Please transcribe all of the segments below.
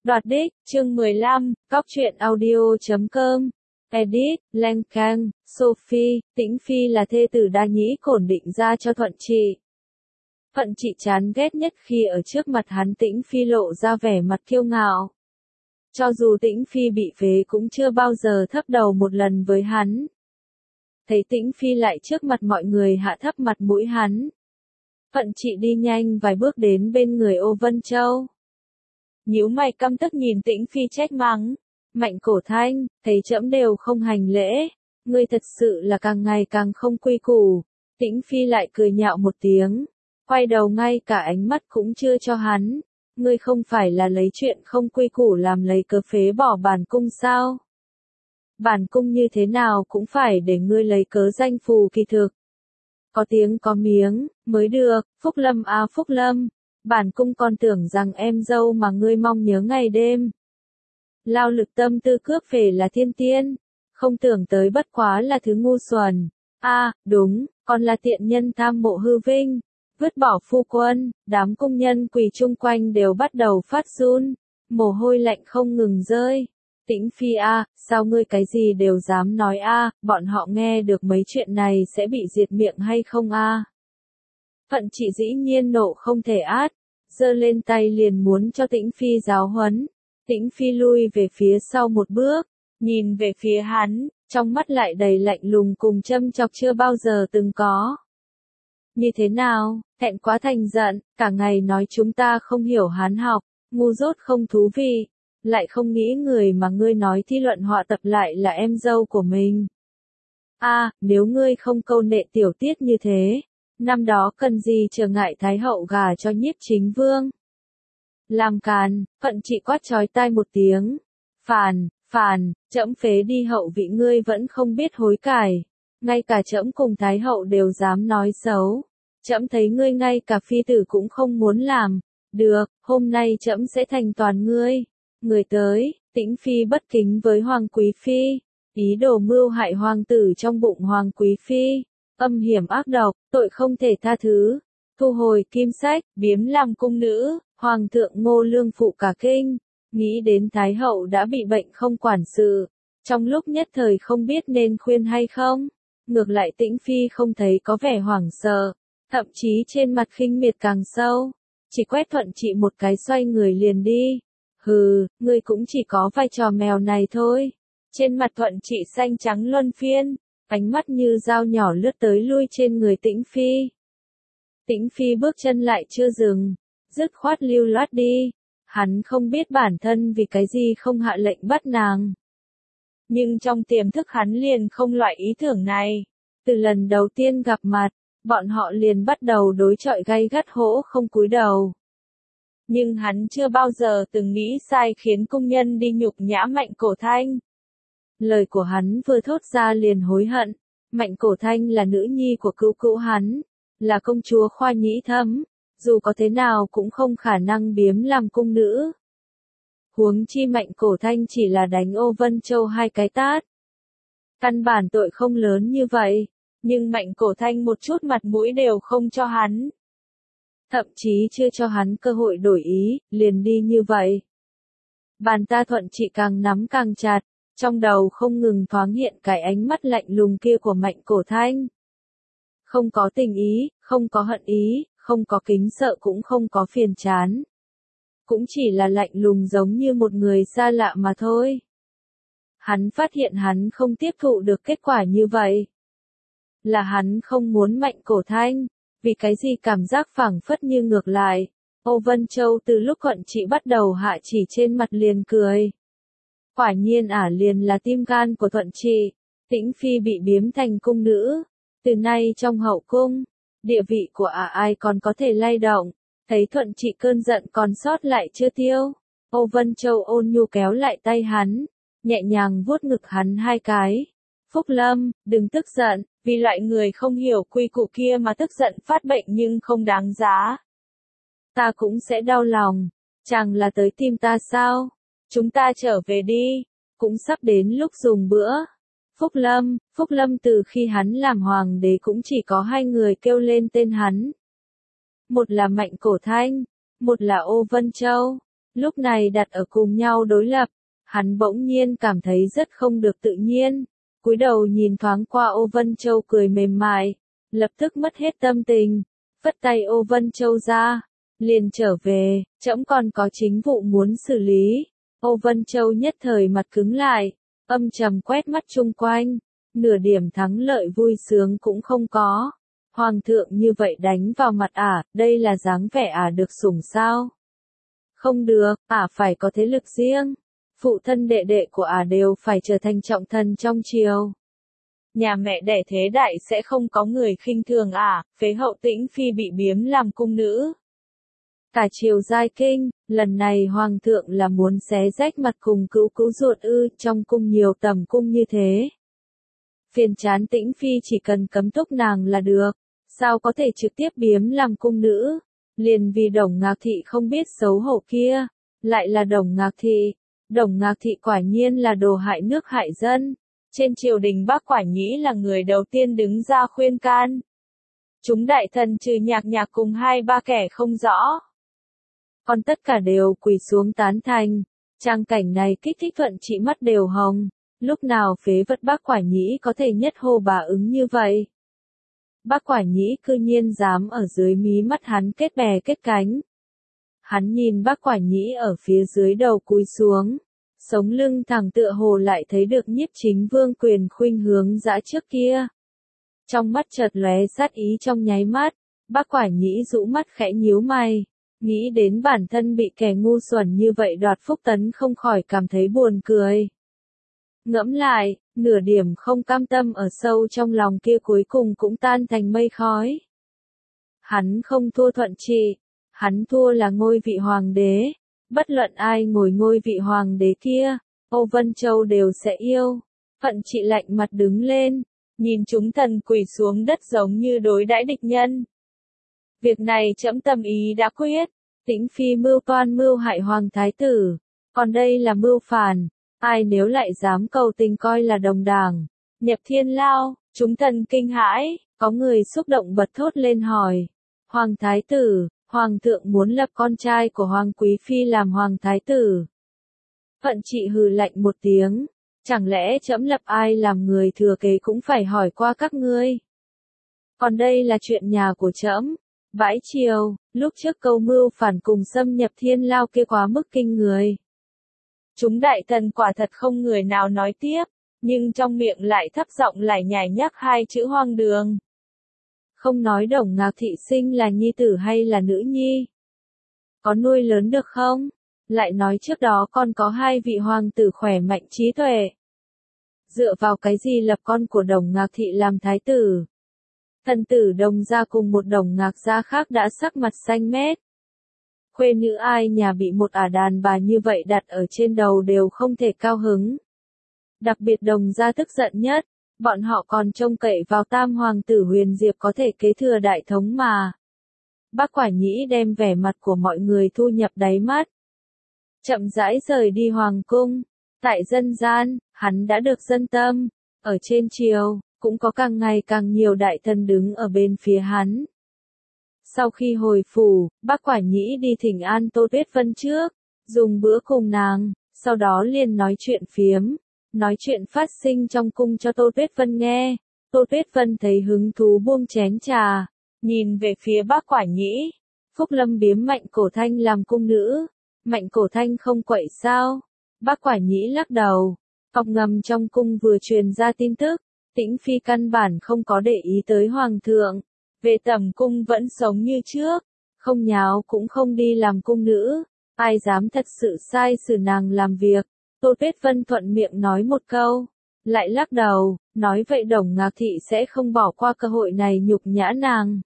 Đoạt đích, chương 15, Cóc truyện audio.com. Edit, Leng Kang, Sophie, Tĩnh Phi là thê tử đa nhĩ cổn định ra cho Thuận Trị. Thuận Trị chán ghét nhất khi ở trước mặt hắn Tĩnh Phi lộ ra vẻ mặt kiêu ngạo. Cho dù Tĩnh Phi bị phế cũng chưa bao giờ thấp đầu một lần với hắn. Thấy Tĩnh Phi lại trước mặt mọi người hạ thấp mặt mũi hắn. Thuận Trị đi nhanh vài bước đến bên người Ô Vân Châu. Nhíu mày căm tức nhìn Tĩnh Phi trách mắng. Mạnh Cổ Thanh, thấy trẫm đều không hành lễ. Ngươi thật sự là càng ngày càng không quy củ. Tĩnh Phi lại cười nhạo một tiếng. Quay đầu ngay cả ánh mắt cũng chưa cho hắn. Ngươi không phải là lấy chuyện không quy củ làm lấy cớ phế bỏ bản cung sao? Bản cung như thế nào cũng phải để ngươi lấy cớ danh phù kỳ thực. Có tiếng có miếng, mới được, Phúc Lâm à Phúc Lâm. Bản cung còn tưởng rằng em dâu mà ngươi mong nhớ ngày đêm. Lao lực tâm tư cướp về là thiên tiên. Không tưởng tới bất quá là thứ ngu xuẩn. Đúng, còn là tiện nhân tham mộ hư vinh. Vứt bỏ phu quân, đám công nhân quỳ chung quanh đều bắt đầu phát run. Mồ hôi lạnh không ngừng rơi. Tĩnh Phi sao ngươi cái gì đều dám nói bọn họ nghe được mấy chuyện này sẽ bị diệt miệng hay không Thuận Trị dĩ nhiên nộ không thể át, giơ lên tay liền muốn cho Tĩnh Phi giáo huấn. Tĩnh Phi lui về phía sau một bước, nhìn về phía hắn, trong mắt lại đầy lạnh lùng cùng châm chọc chưa bao giờ từng có. Như thế nào, thẹn quá thành giận, cả ngày nói chúng ta không hiểu Hán học, ngu dốt không thú vị, lại không nghĩ người mà ngươi nói thi luận họa tập lại là em dâu của mình. Nếu ngươi không câu nệ tiểu tiết như thế, năm đó cần gì trở ngại Thái hậu gả cho Nhiếp Chính Vương. Làm càn, Thuận Trị quát chói tai một tiếng. Phàn, trẫm phế đi hậu vị ngươi vẫn không biết hối cải. Ngay cả trẫm cùng Thái hậu đều dám nói xấu. Trẫm thấy ngươi ngay cả phi tử cũng không muốn làm. Được, hôm nay trẫm sẽ thành toàn ngươi. Người tới, Tĩnh Phi bất kính với Hoàng Quý Phi. Ý đồ mưu hại hoàng tử trong bụng Hoàng Quý Phi. Âm hiểm ác độc, tội không thể tha thứ. Thu hồi kim sách, biếm làm cung nữ, Hoàng thượng Ngô Lương phụ cả kinh. Nghĩ đến Thái hậu đã bị bệnh không quản sự. Trong lúc nhất thời không biết nên khuyên hay không. Ngược lại Tĩnh Phi không thấy có vẻ hoảng sợ. Thậm chí trên mặt khinh miệt càng sâu. Chỉ quét Thuận Trị một cái xoay người liền đi. Hừ, ngươi cũng chỉ có vai trò mèo này thôi. Trên mặt Thuận Trị xanh trắng luân phiên. Ánh mắt như dao nhỏ lướt tới lui trên người Tĩnh Phi. Tĩnh Phi bước chân lại chưa dừng. Dứt khoát lưu loát đi. Hắn không biết bản thân vì cái gì không hạ lệnh bắt nàng. Nhưng trong tiềm thức hắn liền không loại ý tưởng này. Từ lần đầu tiên gặp mặt, bọn họ liền bắt đầu đối chọi gay gắt hỗ không cúi đầu. Nhưng hắn chưa bao giờ từng nghĩ sai khiến công nhân đi nhục nhã Mạnh Cổ Thanh. Lời của hắn vừa thốt ra liền hối hận. Mạnh Cổ Thanh là nữ nhi của cữu cữu hắn, là công chúa Khoa Nhĩ Thấm, dù có thế nào cũng không khả năng biếm làm cung nữ. Huống chi Mạnh Cổ Thanh chỉ là đánh Ô Vân Châu 2 cái tát. Căn bản tội không lớn như vậy, nhưng Mạnh Cổ Thanh một chút mặt mũi đều không cho hắn. Thậm chí chưa cho hắn cơ hội đổi ý, liền đi như vậy. Bàn ta Thuận Trị càng nắm càng chặt, trong đầu không ngừng thoáng hiện cái ánh mắt lạnh lùng kia của Mạnh Cổ Thanh. Không có tình ý, không có hận ý, không có kính sợ cũng không có phiền chán. Cũng chỉ là lạnh lùng giống như một người xa lạ mà thôi. Hắn phát hiện hắn không tiếp thụ được kết quả như vậy. Là hắn không muốn Mạnh Cổ Thanh, vì cái gì cảm giác phảng phất như ngược lại. Ô Vân Châu từ lúc Thuận Trị bắt đầu hạ chỉ trên mặt liền cười. Quả nhiên liền là tim gan của Thuận Trị. Tĩnh Phi bị biếm thành cung nữ. Từ nay trong hậu cung, địa vị của ai còn có thể lay động. Thấy Thuận Trị cơn giận còn sót lại chưa tiêu. Ô Vân Châu ôn nhu kéo lại tay hắn, nhẹ nhàng vuốt ngực hắn 2 cái. Phúc Lâm, đừng tức giận, vì loại người không hiểu quy củ kia mà tức giận phát bệnh nhưng không đáng giá. Ta cũng sẽ đau lòng, chẳng là tới tìm ta sao? Chúng ta trở về đi, cũng sắp đến lúc dùng bữa. Phúc Lâm từ khi hắn làm hoàng đế cũng chỉ có 2 người kêu lên tên hắn. Một là Mạnh Cổ Thanh, một là Ô Vân Châu. Lúc này đặt ở cùng nhau đối lập, hắn bỗng nhiên cảm thấy rất không được tự nhiên, cúi đầu nhìn thoáng qua Ô Vân Châu cười mềm mại, lập tức mất hết tâm tình, phất tay Ô Vân Châu ra, liền trở về, trẫm còn có chính vụ muốn xử lý. Ô Vân Châu nhất thời mặt cứng lại, âm trầm quét mắt chung quanh, nửa điểm thắng lợi vui sướng cũng không có. Hoàng thượng như vậy đánh vào mặt ả, đây là dáng vẻ ả được sủng sao? Không được, ả phải có thế lực riêng. Phụ thân đệ đệ của ả đều phải trở thành trọng thần trong triều. Nhà mẹ đẻ thế đại sẽ không có người khinh thường ả, phế hậu Tĩnh Phi bị biếm làm cung nữ. Cả triều giai kinh, lần này hoàng thượng là muốn xé rách mặt cùng cứu cứu ruột ư, trong cung nhiều tầm cung như thế. Phiền chán Tĩnh Phi chỉ cần cấm túc nàng là được, sao có thể trực tiếp biếm làm cung nữ, liền vì Đồng Ngạc Thị không biết xấu hổ kia, lại là Đồng Ngạc Thị. Đồng Ngạc Thị quả nhiên là đồ hại nước hại dân, trên triều đình Bác Quả Nhĩ là người đầu tiên đứng ra khuyên can. Chúng đại thần trừ Nhạc Nhạc cùng 2-3 kẻ không rõ, còn tất cả đều quỳ xuống tán thành. Trang cảnh này kích thích Thuận Trị mắt đều hồng, lúc nào phế vật Bác Quả Nhĩ có thể nhất hô bà ứng như vậy. Bác Quả Nhĩ cư nhiên dám ở dưới mí mắt hắn kết bè kết cánh. Hắn nhìn Bác Quả Nhĩ ở phía dưới đầu cúi xuống, sống lưng thẳng tựa hồ lại thấy được Nhiếp Chính Vương quyền khuynh hướng dã trước kia. Trong mắt chợt lóe sát ý trong nháy mắt, Bác Quả Nhĩ rũ mắt khẽ nhíu mày, nghĩ đến bản thân bị kẻ ngu xuẩn như vậy đoạt phúc tấn không khỏi cảm thấy buồn cười. Ngẫm lại, nửa điểm không cam tâm ở sâu trong lòng kia cuối cùng cũng tan thành mây khói. Hắn không thua Thuận Trị, hắn thua là ngôi vị hoàng đế, bất luận ai ngồi ngôi vị hoàng đế kia, Ô Vân Châu đều sẽ yêu. Thuận Trị lạnh mặt đứng lên, nhìn chúng thần quỳ xuống đất giống như đối đãi địch nhân. Việc này trẫm tâm ý đã quyết, Tĩnh Phi mưu toan mưu hại hoàng thái tử, còn đây là mưu phản. Ai nếu lại dám cầu tình coi là đồng đảng, nhập thiên lao, chúng thần kinh hãi, có người xúc động bật thốt lên hỏi. Hoàng thái tử, hoàng thượng muốn lập con trai của hoàng quý phi làm hoàng thái tử. Thuận Trị hừ lạnh một tiếng, chẳng lẽ trẫm lập ai làm người thừa kế cũng phải hỏi qua các ngươi. Còn đây là chuyện nhà của trẫm. Bãi triều, lúc trước câu mưu phản cùng xâm nhập thiên lao kia quá mức kinh người. Chúng đại thần quả thật không người nào nói tiếp, nhưng trong miệng lại thấp giọng lải nhải nhắc 2 chữ hoang đường. Không nói Đồng Ngạc Thị sinh là nhi tử hay là nữ nhi. Có nuôi lớn được không? Lại nói trước đó còn có 2 vị hoàng tử khỏe mạnh trí tuệ. Dựa vào cái gì lập con của Đồng Ngạc Thị làm thái tử? Thần tử Đồng gia cùng một Đồng Ngạc gia khác đã sắc mặt xanh mét. Khuê nữ ai nhà bị một ả đàn bà như vậy đặt ở trên đầu đều không thể cao hứng. Đặc biệt Đồng gia tức giận nhất, bọn họ còn trông cậy vào tam hoàng tử Huyền Diệp có thể kế thừa đại thống mà. Bác Quả Nhĩ đem vẻ mặt của mọi người thu nhập đáy mắt. Chậm rãi rời đi hoàng cung, tại dân gian, hắn đã được dân tâm, ở trên triều, cũng có càng ngày càng nhiều đại thần đứng ở bên phía hắn. Sau khi hồi phủ, Bác Quả Nhĩ đi thỉnh an Tô Tuyết Vân trước, dùng bữa cùng nàng, sau đó liền nói chuyện phiếm, nói chuyện phát sinh trong cung cho Tô Tuyết Vân nghe. Tô Tuyết Vân thấy hứng thú buông chén trà, nhìn về phía Bác Quả Nhĩ. Phúc Lâm biếm Mạnh Cổ Thanh làm cung nữ, Mạnh Cổ Thanh không quậy sao? Bác Quả Nhĩ lắc đầu, cọc ngầm trong cung vừa truyền ra tin tức, Tĩnh Phi căn bản không có để ý tới hoàng thượng. Về tầm cung vẫn sống như trước, không nháo cũng không đi làm cung nữ, ai dám thật sự sai xử nàng làm việc. Tô Tuyết Vân thuận miệng nói một câu, lại lắc đầu, nói vậy Đồng Ngạc Thị sẽ không bỏ qua cơ hội này nhục nhã nàng.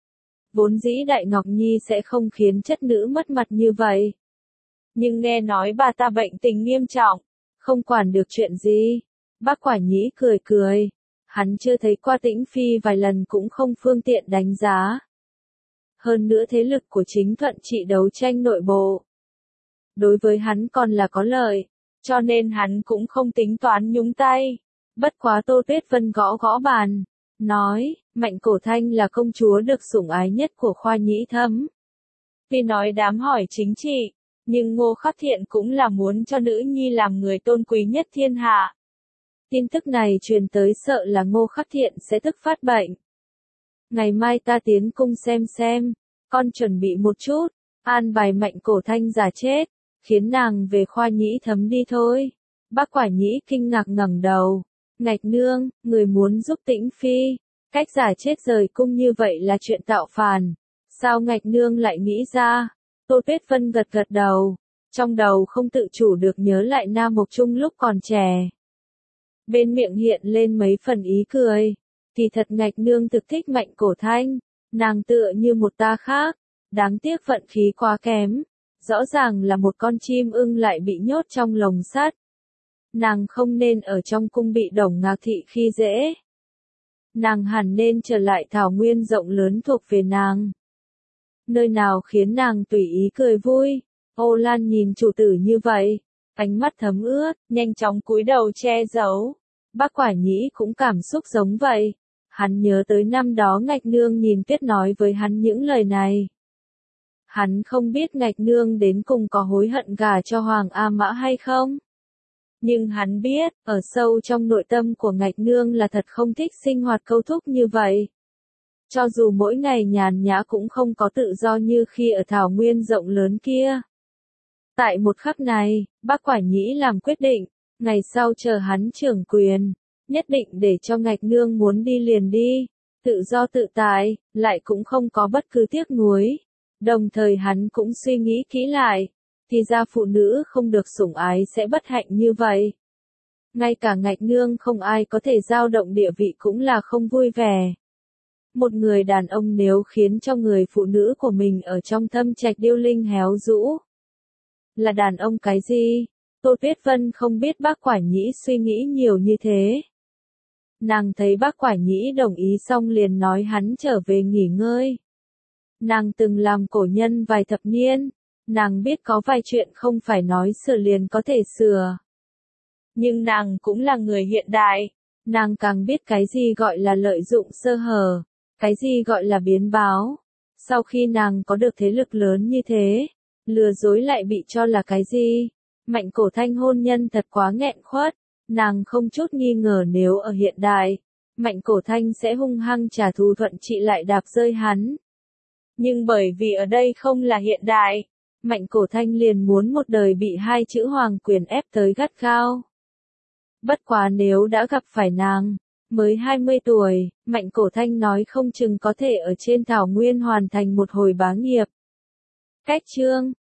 Vốn dĩ Đại Ngọc Nhi sẽ không khiến chất nữ mất mặt như vậy. Nhưng nghe nói bà ta bệnh tình nghiêm trọng, không quản được chuyện gì. Bác Quả Nhĩ cười cười. Hắn chưa thấy qua Tĩnh Phi vài lần cũng không phương tiện đánh giá. Hơn nữa thế lực của chính Thuận Trị đấu tranh nội bộ. Đối với hắn còn là có lợi, cho nên hắn cũng không tính toán nhúng tay. Bất quá Tô Tuyết Vân gõ gõ bàn, nói, Mạnh Cổ Thanh là công chúa được sủng ái nhất của Khoa Nhĩ Thấm. Vì nói đám hỏi chính trị, Nhưng Ngô Khắc Thiện cũng là muốn cho nữ nhi làm người tôn quý nhất thiên hạ. Tin tức này truyền tới sợ là Ngô Khắc Thiện sẽ tức phát bệnh. Ngày mai ta tiến cung xem, con chuẩn bị một chút, an bài Mạnh Cổ Thanh giả chết, khiến nàng về khoa nhĩ thấm đi thôi. Bác Quả Nhĩ kinh ngạc ngẩng đầu, Ngạch nương, người muốn giúp Tĩnh Phi, cách giả chết rời cung như vậy là chuyện tạo phản, sao Ngạch nương lại nghĩ ra? Tô Tuyết Vân gật gật đầu, trong đầu không tự chủ được nhớ lại Nam Mộc Trung lúc còn trẻ. Bên miệng hiện lên mấy phần ý cười, kỳ thật Ngạch nương thực thích Mạnh Cổ Thanh, nàng tựa như một ta khác, đáng tiếc vận khí quá kém, rõ ràng là một con chim ưng lại bị nhốt trong lồng sắt. Nàng không nên ở trong cung bị Đồng Ngạc Thị khi dễ. Nàng hẳn nên trở lại thảo nguyên rộng lớn thuộc về nàng. Nơi nào khiến nàng tùy ý cười vui. Ô Lan nhìn chủ tử như vậy, ánh mắt thấm ướt, nhanh chóng cúi đầu che giấu. Bác Quả Nhĩ cũng cảm xúc giống vậy. Hắn nhớ tới năm đó Ngạch nương nhìn Tuyết nói với hắn những lời này. Hắn không biết Ngạch nương đến cùng có hối hận gả cho Hoàng A Mã hay không. Nhưng hắn biết, ở sâu trong nội tâm của Ngạch nương là thật không thích sinh hoạt câu thúc như vậy. Cho dù mỗi ngày nhàn nhã cũng không có tự do như khi ở thảo nguyên rộng lớn kia. Tại một khắc này, Bác Quả Nhĩ làm quyết định, ngày sau chờ hắn trưởng quyền, nhất định để cho Ngạch nương muốn đi liền đi, tự do tự tại, lại cũng không có bất cứ tiếc nuối. Đồng thời hắn cũng suy nghĩ kỹ lại, thì ra phụ nữ không được sủng ái sẽ bất hạnh như vậy. Ngay cả Ngạch nương không ai có thể dao động địa vị cũng là không vui vẻ. Một người đàn ông nếu khiến cho người phụ nữ của mình ở trong thâm trạch điêu linh héo rũ, là đàn ông cái gì? Tô Tuyết Vân không biết Bác Quả Nhĩ suy nghĩ nhiều như thế. Nàng thấy Bác Quả Nhĩ đồng ý xong liền nói hắn trở về nghỉ ngơi. Nàng từng làm cổ nhân vài thập niên, nàng biết có vài chuyện không phải nói sửa liền có thể sửa. Nhưng nàng cũng là người hiện đại, nàng càng biết cái gì gọi là lợi dụng sơ hở, cái gì gọi là biến báo. Sau khi nàng có được thế lực lớn như thế, lừa dối lại bị cho là cái gì? Mạnh Cổ Thanh hôn nhân thật quá nghẹn khuất, nàng không chút nghi ngờ nếu ở hiện đại, Mạnh Cổ Thanh sẽ hung hăng trả thù Thuận Trị lại đạp rơi hắn. Nhưng bởi vì ở đây không là hiện đại, Mạnh Cổ Thanh liền muốn một đời bị hai chữ hoàng quyền ép tới gắt gao. Bất quá nếu đã gặp phải nàng, mới 20 tuổi, Mạnh Cổ Thanh nói không chừng có thể ở trên thảo nguyên hoàn thành một hồi bá nghiệp. Cách chương